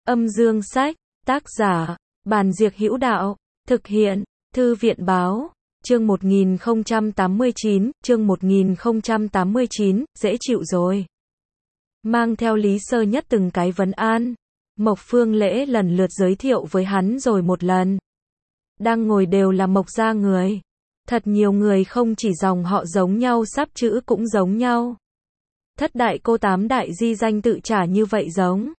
Âm dương sách, tác giả, Bàn Diệc Hữu Đạo, thực hiện, Thư viện Báo, chương 1089, dễ chịu rồi. Mang theo Lý Sơ Nhất từng cái vấn an, Mộc Phương Lễ lần lượt giới thiệu với hắn rồi một lần. Đang ngồi đều là Mộc gia người. Thật nhiều người không chỉ dòng họ giống nhau, sắp chữ cũng giống nhau. Thất đại cô tám đại di danh tự trả như vậy giống.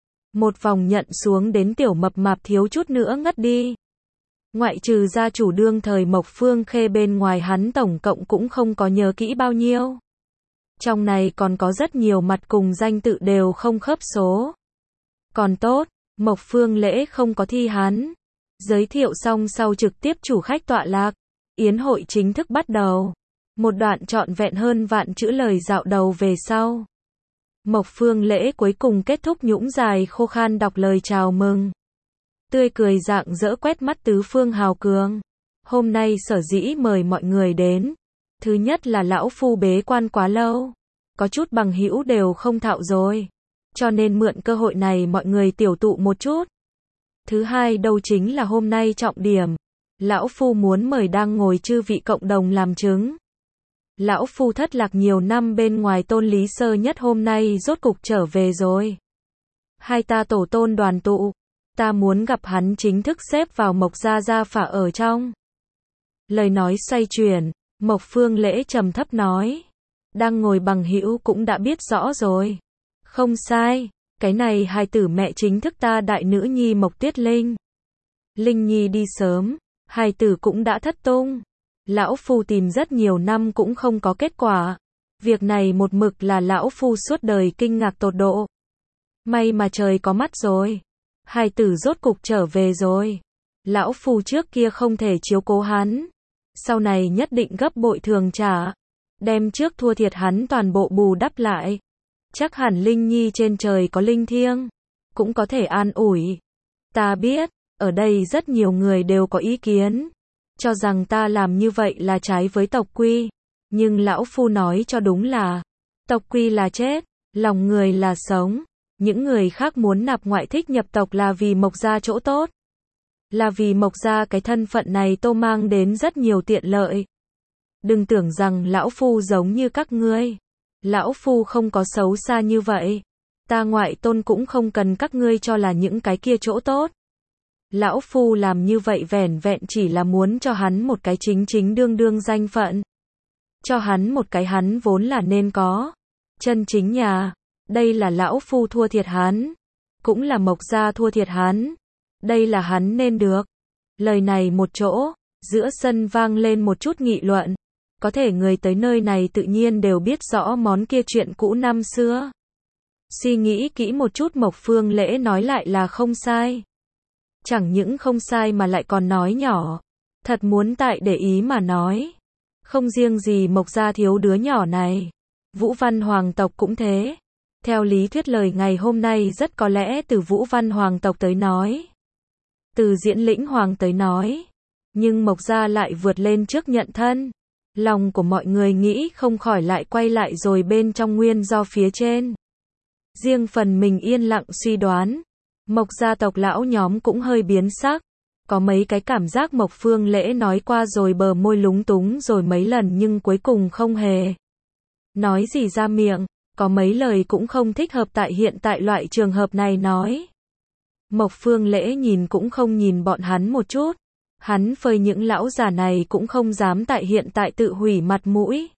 Một vòng nhận xuống đến tiểu mập mạp thiếu chút nữa ngất đi. Ngoại trừ gia chủ đương thời Mộc Phương Khê, bên ngoài hắn tổng cộng cũng không có nhớ kỹ bao nhiêu. Trong này còn có rất nhiều mặt cùng danh tự đều không khớp số. Còn tốt, Mộc Phương Lễ không có thi hắn. Giới thiệu xong sau trực tiếp chủ khách tọa lạc. Yến hội chính thức bắt đầu. Một đoạn trọn vẹn hơn vạn chữ lời dạo đầu về sau. Mộc Phương Lễ cuối cùng kết thúc nhũng dài khô khan đọc lời chào mừng. Tươi cười rạng rỡ quét mắt tứ phương hào cường. Hôm nay sở dĩ mời mọi người đến. Thứ nhất là lão phu bế quan quá lâu. Có chút bằng hữu đều không thạo rồi. Cho nên mượn cơ hội này mọi người tiểu tụ một chút. Thứ hai đâu chính là hôm nay trọng điểm. Lão phu muốn mời đang ngồi chư vị cộng đồng làm chứng. Lão phu thất lạc nhiều năm bên ngoài tôn Lý Sơ Nhất hôm nay rốt cục trở về rồi. Hai ta tổ tôn đoàn tụ. Ta muốn gặp hắn chính thức xếp vào Mộc gia gia phả ở trong. Lời nói xoay chuyển, Mộc Phương Lễ trầm thấp nói. Đang ngồi bằng hữu cũng đã biết rõ rồi. Không sai, cái này hài tử mẹ chính thức ta đại nữ nhi Mộc Tuyết Linh. Linh nhi đi sớm, hài tử cũng đã thất tung. Lão phu tìm rất nhiều năm cũng không có kết quả. Việc này một mực là lão phu suốt đời kinh ngạc tột độ. May mà trời có mắt rồi. Hài tử rốt cục trở về rồi. Lão phu trước kia không thể chiếu cố hắn. Sau này nhất định gấp bội thường trả. Đem trước thua thiệt hắn toàn bộ bù đắp lại. Chắc hẳn Linh nhi trên trời có linh thiêng. Cũng có thể an ủi. Ta biết, ở đây rất nhiều người đều có ý kiến. Cho rằng ta làm như vậy là trái với tộc quy. Nhưng lão phu nói cho đúng là. Tộc quy là chết. Lòng người là sống. Những người khác muốn nạp ngoại thích nhập tộc là vì Mộc gia chỗ tốt. Là vì Mộc gia cái thân phận này tô mang đến rất nhiều tiện lợi. Đừng tưởng rằng lão phu giống như các ngươi. Lão phu không có xấu xa như vậy. Ta ngoại tôn cũng không cần các ngươi cho là những cái kia chỗ tốt. Lão phu làm như vậy vẻn vẹn chỉ là muốn cho hắn một cái chính chính đương đương danh phận. Cho hắn một cái hắn vốn là nên có. Chân chính nhà. Đây là lão phu thua thiệt hắn. Cũng là Mộc gia thua thiệt hắn. Đây là hắn nên được. Lời này một chỗ. Giữa sân vang lên một chút nghị luận. Có thể người tới nơi này tự nhiên đều biết rõ món kia chuyện cũ năm xưa. Suy nghĩ kỹ một chút Mộc Phương Lễ nói lại là không sai. Chẳng những không sai mà lại còn nói nhỏ. Thật muốn tại để ý mà nói. Không riêng gì Mộc gia thiếu đứa nhỏ này. Vũ Văn hoàng tộc cũng thế. Theo lý thuyết lời ngày hôm nay rất có lẽ từ Vũ Văn hoàng tộc tới nói. Từ Diễn Lĩnh hoàng tới nói. Nhưng Mộc gia lại vượt lên trước nhận thân. Lòng của mọi người nghĩ không khỏi lại quay lại rồi bên trong nguyên do phía trên. Riêng phần mình yên lặng suy đoán. Mộc gia tộc lão nhóm cũng hơi biến sắc. Có mấy cái cảm giác Mộc Phương Lễ nói qua rồi bờ môi lúng túng rồi mấy lần nhưng cuối cùng không hề nói gì ra miệng. Có mấy lời cũng không thích hợp tại hiện tại loại trường hợp này nói. Mộc Phương Lễ nhìn cũng không nhìn bọn hắn một chút. Hắn phơi những lão già này cũng không dám tại hiện tại tự hủy mặt mũi.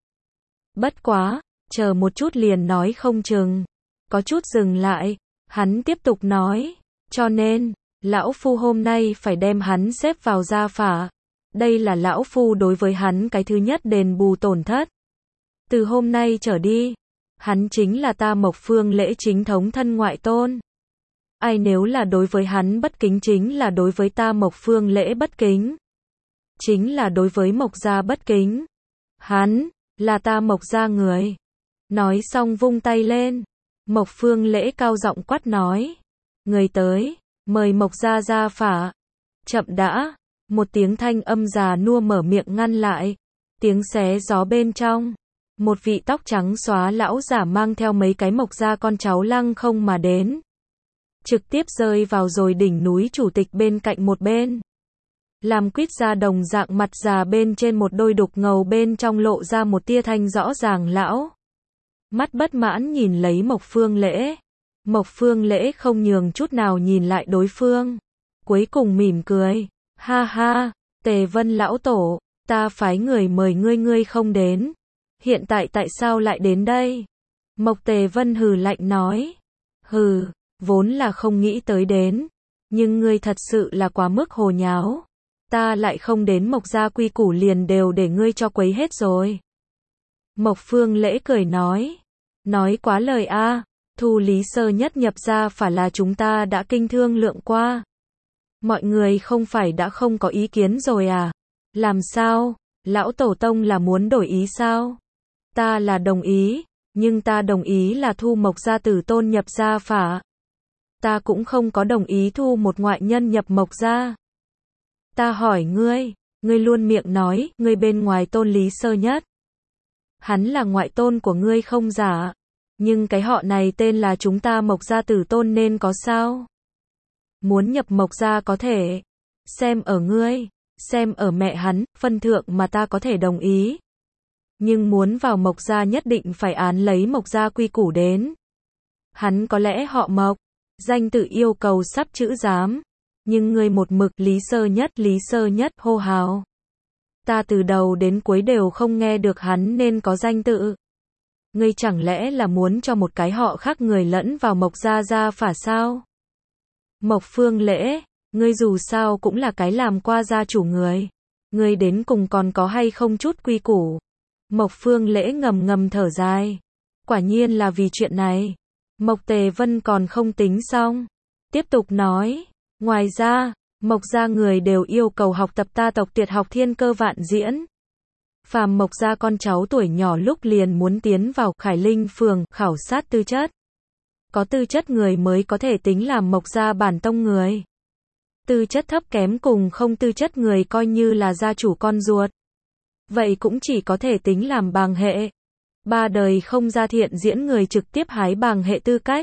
Bất quá, chờ một chút liền nói không chừng. Có chút dừng lại, hắn tiếp tục nói. Cho nên, lão phu hôm nay phải đem hắn xếp vào gia phả. Đây là lão phu đối với hắn cái thứ nhất đền bù tổn thất. Từ hôm nay trở đi, hắn chính là ta Mộc Phương Lễ chính thống thân ngoại tôn. Ai nếu là đối với hắn bất kính chính là đối với ta Mộc Phương Lễ bất kính. Chính là đối với Mộc gia bất kính. Hắn, là ta Mộc gia người. Nói xong vung tay lên. Mộc Phương Lễ cao giọng quát nói. Người tới, mời Mộc gia gia phả. Chậm đã, một tiếng thanh âm già nua mở miệng ngăn lại. Tiếng xé gió bên trong. Một vị tóc trắng xóa lão giả mang theo mấy cái Mộc gia con cháu lăng không mà đến. trực tiếp rơi vào rồi đỉnh núi chủ tịch bên cạnh một bên. Làm quýt ra đồng dạng mặt già bên trên một đôi đục ngầu bên trong lộ ra một tia thanh rõ ràng lão. Mắt bất mãn nhìn lấy Mộc Phương Lễ. Mộc Phương Lễ không nhường chút nào nhìn lại đối phương. Cuối cùng mỉm cười. Ha ha, Tề Vân lão tổ, ta phái người mời ngươi không đến. Hiện tại tại sao lại đến đây? Mộc Tề Vân hừ lạnh nói. Hừ, vốn là không nghĩ tới đến. Nhưng ngươi thật sự là quá mức hồ nháo. Ta lại không đến Mộc gia quy củ liền đều để ngươi cho quấy hết rồi. Mộc Phương Lễ cười nói. Nói quá lời a, thu Lý Sơ Nhất nhập gia phải là chúng ta đã kinh thương lượng qua. Mọi người không phải đã không có ý kiến rồi à? Làm sao? Lão tổ tông là muốn đổi ý sao? Ta là đồng ý, nhưng ta đồng ý là thu Mộc gia tử tôn nhập gia phả. Ta cũng không có đồng ý thu một ngoại nhân nhập Mộc gia. Ta hỏi ngươi, ngươi luôn miệng nói, ngươi bên ngoài tôn Lý Sơ Nhất. Hắn là ngoại tôn của ngươi không giả, nhưng cái họ này tên là chúng ta Mộc gia tử tôn nên có sao? Muốn nhập Mộc gia có thể, xem ở ngươi, xem ở mẹ hắn, phân thượng mà ta có thể đồng ý. Nhưng muốn vào Mộc gia nhất định phải án lấy Mộc gia quy củ đến. Hắn có lẽ họ Mộc, danh tự yêu cầu sắp chữ giám, nhưng ngươi một mực Lý Sơ Nhất hô hào. Ta từ đầu đến cuối đều không nghe được hắn nên có danh tự. Ngươi chẳng lẽ là muốn cho một cái họ khác người lẫn vào Mộc gia gia phả sao? Mộc Phương Lễ, ngươi dù sao cũng là cái làm qua gia chủ người. Ngươi đến cùng còn có hay không chút quy củ? Mộc Phương Lễ ngầm ngầm thở dài. Quả nhiên là vì chuyện này. Mộc Tề Vân còn không tính xong. Tiếp tục nói. Ngoài ra, Mộc gia người đều yêu cầu học tập ta tộc Tuyệt học Thiên Cơ Vạn Diễn. Phàm Mộc gia con cháu tuổi nhỏ lúc liền muốn tiến vào Khải Linh phường khảo sát tư chất. Có tư chất người mới có thể tính làm Mộc gia bản tông người. Tư chất thấp kém cùng không tư chất người coi như là gia chủ con ruột. Vậy cũng chỉ có thể tính làm bàng hệ. Ba đời không ra thiện diễn người trực tiếp hái bàng hệ tư cách.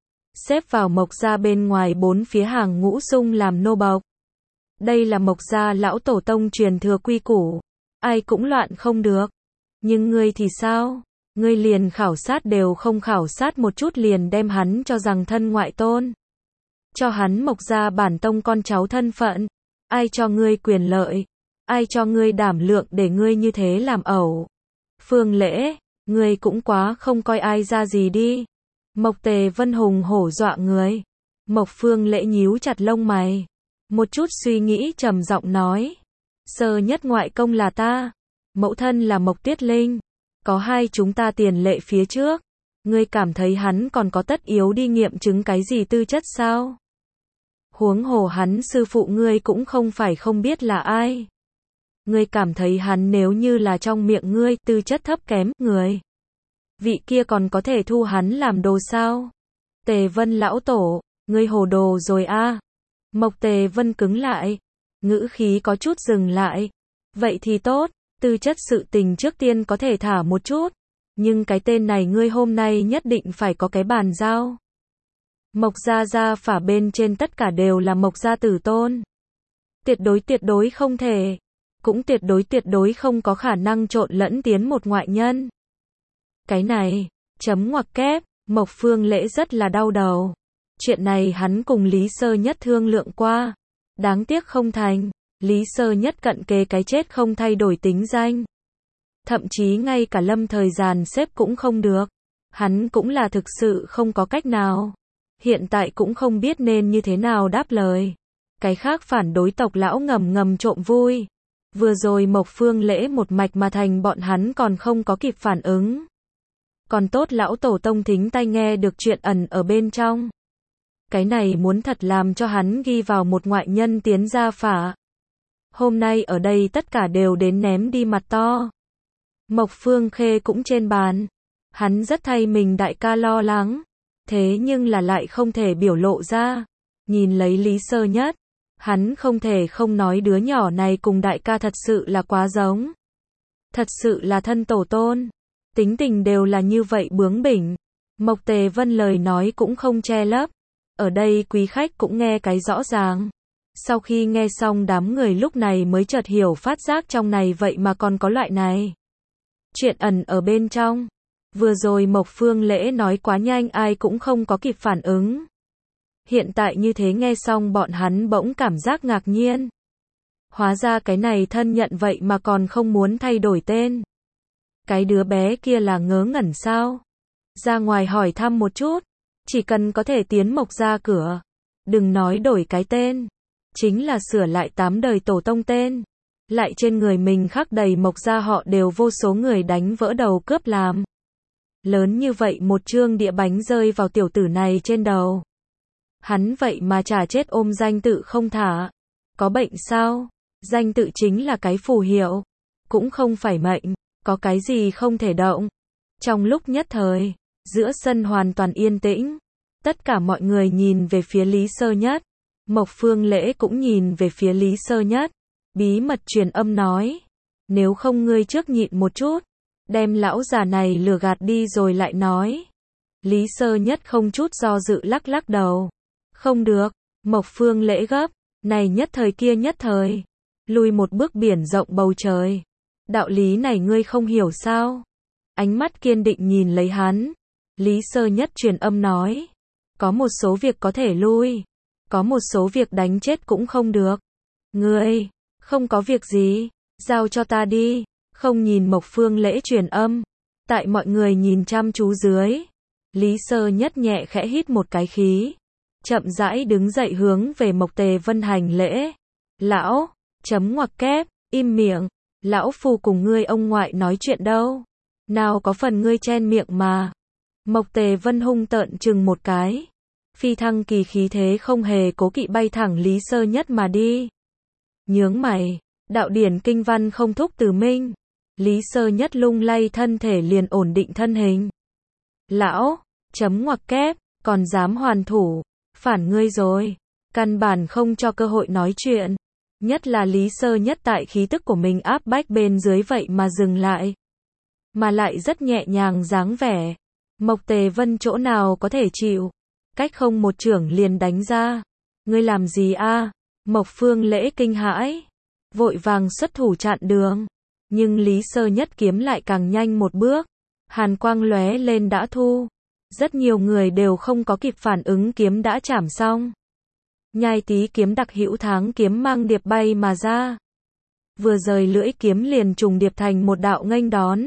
Xếp vào Mộc gia bên ngoài bốn phía hàng ngũ sung làm nô bộc. Đây là Mộc gia lão tổ tông truyền thừa quy củ. Ai cũng loạn không được. Nhưng ngươi thì sao? Ngươi liền khảo sát đều không khảo sát một chút liền đem hắn cho rằng thân ngoại tôn. Cho hắn Mộc gia bản tông con cháu thân phận. Ai cho ngươi quyền lợi? Ai cho ngươi đảm lượng để ngươi như thế làm ẩu? Phương Lễ, ngươi cũng quá không coi ai ra gì đi. Mộc Tề Vân hùng hổ dọa người. Mộc Phương Lễ nhíu chặt lông mày. Một chút suy nghĩ trầm giọng nói. Sơ Nhất ngoại công là ta. Mẫu thân là Mộc Tuyết Linh. Có hai chúng ta tiền lệ phía trước. Ngươi cảm thấy hắn còn có tất yếu đi nghiệm chứng cái gì tư chất sao? Huống hồ hắn sư phụ ngươi cũng không phải không biết là ai. Ngươi cảm thấy hắn nếu như là trong miệng ngươi tư chất thấp kém người. Vị kia còn có thể thu hắn làm đồ sao? Tề Vân lão tổ, ngươi hồ đồ rồi a. Mộc Tề Vân cứng lại. Ngữ khí có chút dừng lại. Vậy thì tốt, tư chất sự tình trước tiên có thể thả một chút. Nhưng cái tên này ngươi hôm nay nhất định phải có cái bàn giao. Mộc gia gia phả bên trên tất cả đều là Mộc gia tử tôn. Tuyệt đối không thể. Cũng tuyệt đối không có khả năng trộn lẫn tiến một ngoại nhân. Cái này, chấm ngoặc kép, Mộc Phương Lễ rất là đau đầu. Chuyện này hắn cùng Lý Sơ Nhất thương lượng qua. Đáng tiếc không thành. Lý Sơ Nhất cận kề cái chết không thay đổi tính danh. Thậm chí ngay cả lâm thời dàn xếp cũng không được. Hắn cũng là thực sự không có cách nào. Hiện tại cũng không biết nên như thế nào đáp lời. Cái khác phản đối tộc lão ngầm trộm vui. Vừa rồi Mộc Phương Lễ một mạch mà thành bọn hắn còn không có kịp phản ứng. Còn tốt lão tổ tông thính tai nghe được chuyện ẩn ở bên trong. Cái này muốn thật làm cho hắn ghi vào một ngoại nhân tiến gia phả. Hôm nay ở đây tất cả đều đến ném đi mặt to. Mộc Phương Khê cũng trên bàn. Hắn rất thay mình đại ca lo lắng. Thế nhưng là lại không thể biểu lộ ra. Nhìn lấy Lý Sơ Nhất. Hắn không thể không nói đứa nhỏ này cùng đại ca thật sự là quá giống. Thật sự là thân tổ tôn. Tính tình đều là như vậy bướng bỉnh. Mộc Tề Vân lời nói cũng không che lấp. Ở đây quý khách cũng nghe cái rõ ràng. Sau khi nghe xong đám người lúc này mới chợt hiểu phát giác trong này vậy mà còn có loại này. Chuyện ẩn ở bên trong. Vừa rồi Mộc Phương Lễ nói quá nhanh ai cũng không có kịp phản ứng. Hiện tại như thế nghe xong bọn hắn bỗng cảm giác ngạc nhiên. Hóa ra cái này thân nhận vậy mà còn không muốn thay đổi tên. Cái đứa bé kia là ngớ ngẩn sao? Ra ngoài hỏi thăm một chút. Chỉ cần có thể tiến Mộc ra cửa. Đừng nói đổi cái tên. Chính là sửa lại 8 đời tổ tông tên. Lại trên người mình khắc đầy Mộc ra họ đều vô số người đánh vỡ đầu cướp làm. Lớn như vậy một chương địa bánh rơi vào tiểu tử này trên đầu. Hắn vậy mà chả chết ôm danh tự không thả. Có bệnh sao? Danh tự chính là cái phù hiệu. Cũng không phải mệnh. Có cái gì không thể động. Trong lúc nhất thời, giữa sân hoàn toàn yên tĩnh. Tất cả mọi người nhìn về phía Lý Sơ Nhất. Mộc Phương Lễ cũng nhìn về phía Lý Sơ Nhất. Bí mật truyền âm nói. Nếu không ngươi trước nhịn một chút. Đem lão già này lừa gạt đi rồi lại nói. Lý Sơ Nhất không chút do dự lắc lắc đầu. Không được. Mộc Phương Lễ gấp. Này nhất thời kia nhất thời. Lùi một bước biển rộng bầu trời. Đạo lý này ngươi không hiểu sao? Ánh mắt kiên định nhìn lấy hắn. Lý Sơ Nhất truyền âm nói. Có một số việc có thể lui. Có một số việc đánh chết cũng không được. Ngươi, không có việc gì. Giao cho ta đi. Không nhìn Mộc Phương Lễ truyền âm. Tại mọi người nhìn chăm chú dưới. Lý Sơ Nhất nhẹ khẽ hít một cái khí. Chậm rãi đứng dậy hướng về Mộc Tề Vân hành lễ. Lão, chấm ngoặc kép, im miệng. Lão phu cùng ngươi ông ngoại nói chuyện đâu. Nào có phần ngươi chen miệng mà. Mộc Tề Vân hung tợn chừng một cái. Phi thăng kỳ khí thế không hề cố kỵ bay thẳng Lý Sơ Nhất mà đi. Nhướng mày, đạo điển kinh văn không thúc từ minh. Lý Sơ Nhất lung lay thân thể liền ổn định thân hình. Lão, chấm ngoặc kép, còn dám hoàn thủ. Phản ngươi rồi. Căn bản không cho cơ hội nói chuyện. Nhất là Lý Sơ Nhất tại khí tức của mình áp bách bên dưới vậy mà dừng lại. Mà lại rất nhẹ nhàng dáng vẻ. Mộc Tề Vân chỗ nào có thể chịu. Cách không một chưởng liền đánh ra. Ngươi làm gì a? Mộc Phương Lễ kinh hãi. Vội vàng xuất thủ chặn đường. Nhưng Lý Sơ Nhất kiếm lại càng nhanh một bước. Hàn quang lóe lên đã thu. Rất nhiều người đều không có kịp phản ứng kiếm đã chảm xong. Nhai tí kiếm đặc hữu tháng kiếm mang điệp bay mà ra. Vừa rời lưỡi kiếm liền trùng điệp thành một đạo nghênh đón.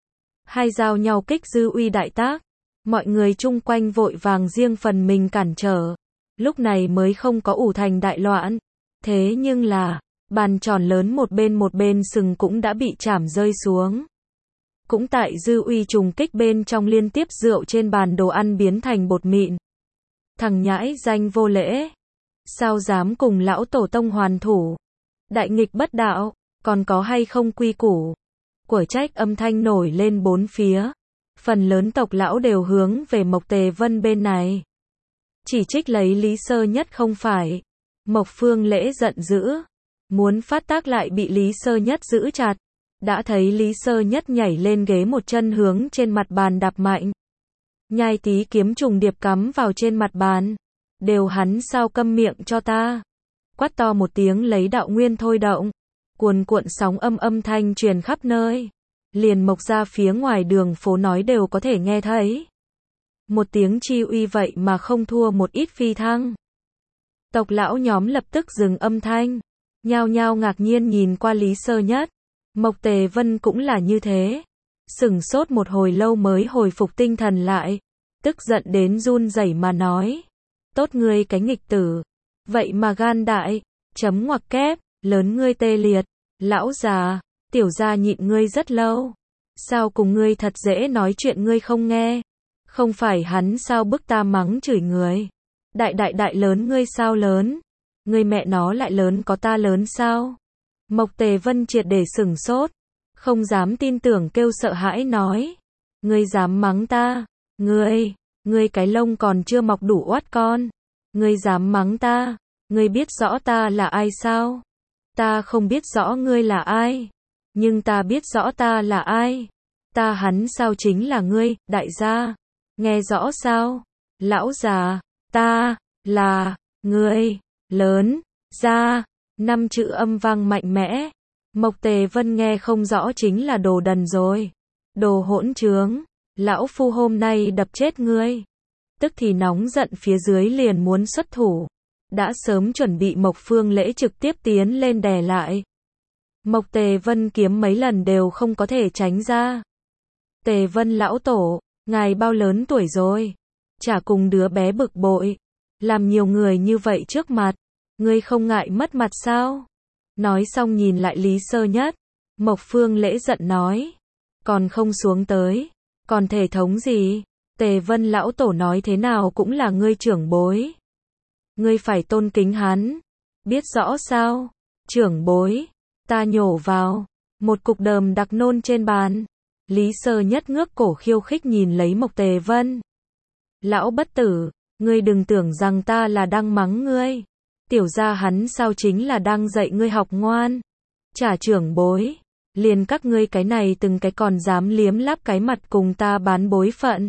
Hai giao nhau kích dư uy đại tác. Mọi người chung quanh vội vàng riêng phần mình cản trở. Lúc này mới không có ủ thành đại loạn. Thế nhưng là, bàn tròn lớn một bên sừng cũng đã bị chảm rơi xuống. Cũng tại dư uy trùng kích bên trong liên tiếp rượu trên bàn đồ ăn biến thành bột mịn. Thằng nhãi danh vô lễ. Sao dám cùng lão tổ tông hoàn thủ? Đại nghịch bất đạo, còn có hay không quy củ? Của trách âm thanh nổi lên bốn phía. Phần lớn tộc lão đều hướng về Mộc Tề Vân bên này. Chỉ trích lấy Lý Sơ Nhất không phải. Mộc Phương Lễ giận dữ. Muốn phát tác lại bị Lý Sơ Nhất giữ chặt. Đã thấy Lý Sơ Nhất nhảy lên ghế một chân hướng trên mặt bàn đạp mạnh. Nhai tí kiếm trùng điệp cắm vào trên mặt bàn. Đều hắn sao câm miệng cho ta. Quát to một tiếng lấy đạo nguyên thôi động. Cuồn cuộn sóng âm thanh truyền khắp nơi. Liền Mộc ra phía ngoài đường phố nói đều có thể nghe thấy. Một tiếng chi uy vậy mà không thua một ít phi thăng. Tộc lão nhóm lập tức dừng âm thanh. Nhao nhao ngạc nhiên nhìn qua Lý Sơ Nhất. Mộc Tề Vân cũng là như thế. Sửng sốt một hồi lâu mới hồi phục tinh thần lại. Tức giận đến run rẩy mà nói. Tốt ngươi cái nghịch tử. Vậy mà gan đại. Chấm ngoặc kép. Lớn ngươi tê liệt. Lão già. Tiểu gia nhịn ngươi rất lâu. Sao cùng ngươi thật dễ nói chuyện ngươi không nghe. Không phải hắn sao bức ta mắng chửi người. Đại lớn ngươi sao lớn. Ngươi mẹ nó lại lớn có ta lớn sao. Mộc Tề Vân triệt để sửng sốt. Không dám tin tưởng kêu sợ hãi nói. Ngươi dám mắng ta. Ngươi cái lông còn chưa mọc đủ oát con. Ngươi dám mắng ta. Ngươi biết rõ ta là ai sao. Ta không biết rõ ngươi là ai. Nhưng ta biết rõ ta là ai. Ta hắn sao chính là ngươi, đại gia. Nghe rõ sao? Lão già, ta, là, ngươi, lớn, ra, 5 chữ âm vang mạnh mẽ. Mộc Tề Vân nghe không rõ chính là đồ đần rồi. Đồ hỗn trướng, lão phu hôm nay đập chết ngươi. Tức thì nóng giận phía dưới liền muốn xuất thủ. Đã sớm chuẩn bị Mộc Phương Lễ trực tiếp tiến lên đè lại. Mộc Tề Vân kiếm mấy lần đều không có thể tránh ra. Tề Vân lão tổ, ngài bao lớn tuổi rồi? Chả cùng đứa bé bực bội. Làm nhiều người như vậy trước mặt. Ngươi không ngại mất mặt sao? Nói xong nhìn lại Lý Sơ Nhất. Mộc Phương Lễ giận nói. Còn không xuống tới. Còn thể thống gì? Tề Vân lão tổ nói thế nào cũng là ngươi trưởng bối. Ngươi phải tôn kính hắn. Biết rõ sao? Trưởng bối. Ta nhổ vào. Một cục đờm đặc nôn trên bàn. Lý Sơ Nhất ngước cổ khiêu khích nhìn lấy Mộc Tề Vân. Lão bất tử, ngươi đừng tưởng rằng ta là đang mắng ngươi. Tiểu gia hắn sao chính là đang dạy ngươi học ngoan. Chả trưởng bối. Liền các ngươi cái này từng cái còn dám liếm láp cái mặt cùng ta bán bối phận.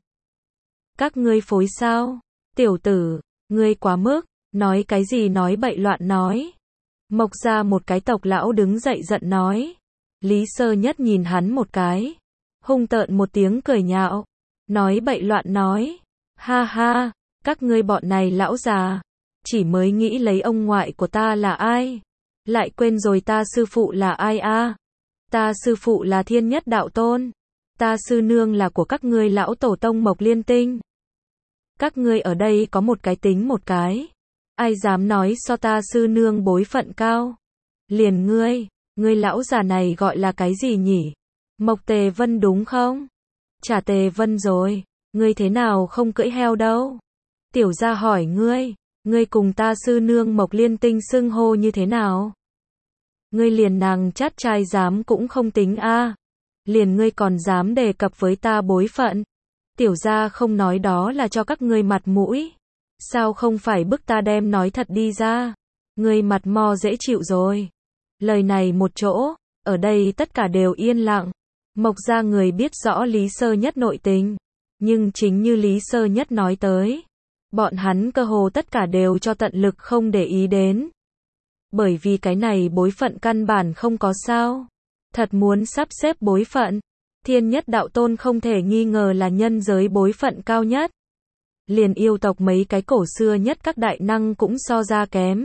Các ngươi phối sao? Tiểu tử, ngươi quá mức, nói cái gì nói bậy loạn nói. Mộc ra một cái tộc lão đứng dậy giận nói. Lý Sơ Nhất nhìn hắn một cái. Hung tợn một tiếng cười nhạo. Nói bậy loạn nói. Ha ha, các ngươi bọn này lão già. Chỉ mới nghĩ lấy ông ngoại của ta là ai. Lại quên rồi ta sư phụ là ai a? Ta sư phụ là Thiên Nhất Đạo Tôn. Ta sư nương là của các ngươi lão tổ tông Mộc Liên Tinh. Các ngươi ở đây có một cái tính một cái. Ai dám nói so ta sư nương bối phận cao? Liền ngươi lão già này gọi là cái gì nhỉ? Mộc Tề Vân đúng không? Chả Tề Vân rồi, ngươi thế nào không cưỡi heo đâu? Tiểu gia hỏi ngươi cùng ta sư nương Mộc Liên Tinh xưng hô như thế nào? Ngươi liền nàng chát trai dám cũng không tính a. Liền ngươi còn dám đề cập với ta bối phận. Tiểu gia không nói đó là cho các ngươi mặt mũi. Sao không phải bức ta đem nói thật đi ra? Ngươi mặt mo dễ chịu rồi. Lời này một chỗ, ở đây tất cả đều yên lặng. Mộc gia người biết rõ Lý Sơ Nhất nội tình. Nhưng chính như Lý Sơ Nhất nói tới. Bọn hắn cơ hồ tất cả đều cho tận lực không để ý đến. Bởi vì cái này bối phận căn bản không có sao. Thật muốn sắp xếp bối phận. Thiên Nhất Đạo Tôn không thể nghi ngờ là nhân giới bối phận cao nhất. Liền yêu tộc mấy cái cổ xưa nhất các đại năng cũng so ra kém.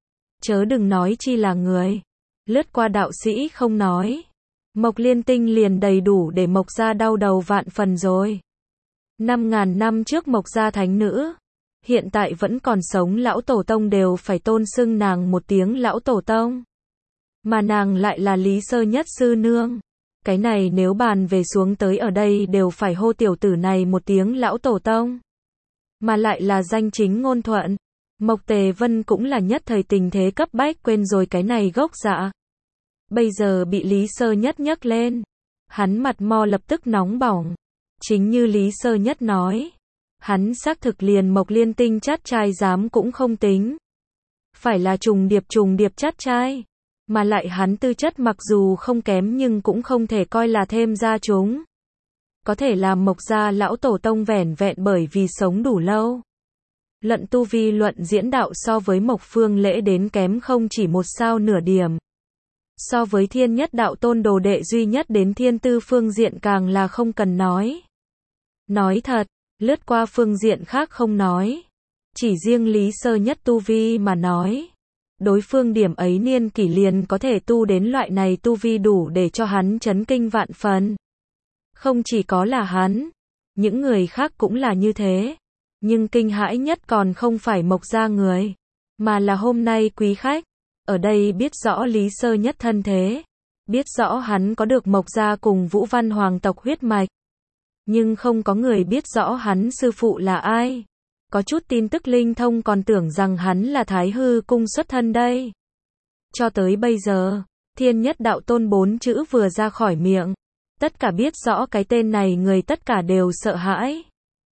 Chớ đừng nói chi là người. Lướt qua đạo sĩ không nói. Mộc Liên Tinh liền đầy đủ để Mộc gia đau đầu vạn phần rồi. 5.000 năm trước Mộc gia thánh nữ. Hiện tại vẫn còn sống lão tổ tông đều phải tôn xưng nàng một tiếng lão tổ tông. Mà nàng lại là Lý Sơ Nhất sư nương. Cái này nếu bàn về xuống tới ở đây đều phải hô tiểu tử này một tiếng lão tổ tông. Mà lại là danh chính ngôn thuận. Mộc Tề Vân cũng là nhất thời tình thế cấp bách quên rồi cái này gốc dạ. Bây giờ bị Lý Sơ Nhất nhấc lên. Hắn mặt mo lập tức nóng bỏng. Chính như Lý Sơ Nhất nói. Hắn xác thực liền Mộc Liên Tinh chát trai dám cũng không tính. Phải là trùng điệp chát trai. Mà lại hắn tư chất mặc dù không kém nhưng cũng không thể coi là thêm ra chúng. Có thể làm Mộc gia lão tổ tông vẻn vẹn bởi vì sống đủ lâu. Luận tu vi luận diễn đạo so với Mộc Phương Lễ đến kém không chỉ một sao nửa điểm. So với Thiên Nhất Đạo Tôn đồ đệ duy nhất đến thiên tư phương diện càng là không cần nói. Nói thật, lướt qua phương diện khác không nói. Chỉ riêng Lý Sơ Nhất tu vi mà nói. Đối phương điểm ấy niên kỷ liền có thể tu đến loại này tu vi đủ để cho hắn chấn kinh vạn phần. Không chỉ có là hắn, những người khác cũng là như thế. Nhưng kinh hãi nhất còn không phải Mộc gia người, mà là hôm nay quý khách. Ở đây biết rõ Lý Sơ Nhất thân thế, biết rõ hắn có được Mộc gia cùng Vũ Văn hoàng tộc huyết mạch. Nhưng không có người biết rõ hắn sư phụ là ai. Có chút tin tức linh thông còn tưởng rằng hắn là Thái Hư cung xuất thân đây. Cho tới bây giờ, Thiên Nhất Đạo Tôn 4 chữ vừa ra khỏi miệng. Tất cả biết rõ cái tên này người tất cả đều sợ hãi.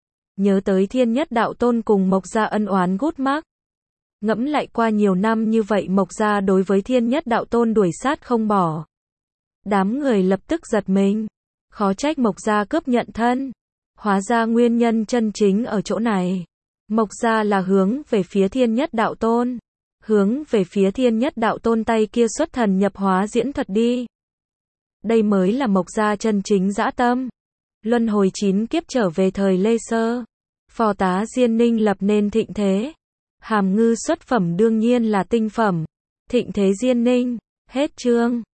Nhớ tới Thiên Nhất Đạo Tôn cùng Mộc gia ân oán gút mắc. Ngẫm lại qua nhiều năm như vậy Mộc gia đối với Thiên Nhất Đạo Tôn đuổi sát không bỏ. Đám người lập tức giật mình. Khó trách Mộc gia cướp nhận thân. Hóa ra nguyên nhân chân chính ở chỗ này. Mộc gia là hướng về phía Thiên Nhất Đạo Tôn. Hướng về phía Thiên Nhất Đạo Tôn, tay kia xuất thần nhập hóa diễn thuật đi. Đây mới là Mộc gia chân chính dã tâm. Luân hồi 9 kiếp trở về thời Lê Sơ. Phò tá Diên Ninh lập nên thịnh thế. Hàm Ngư xuất phẩm đương nhiên là tinh phẩm. Thịnh thế Diên Ninh. Hết chương.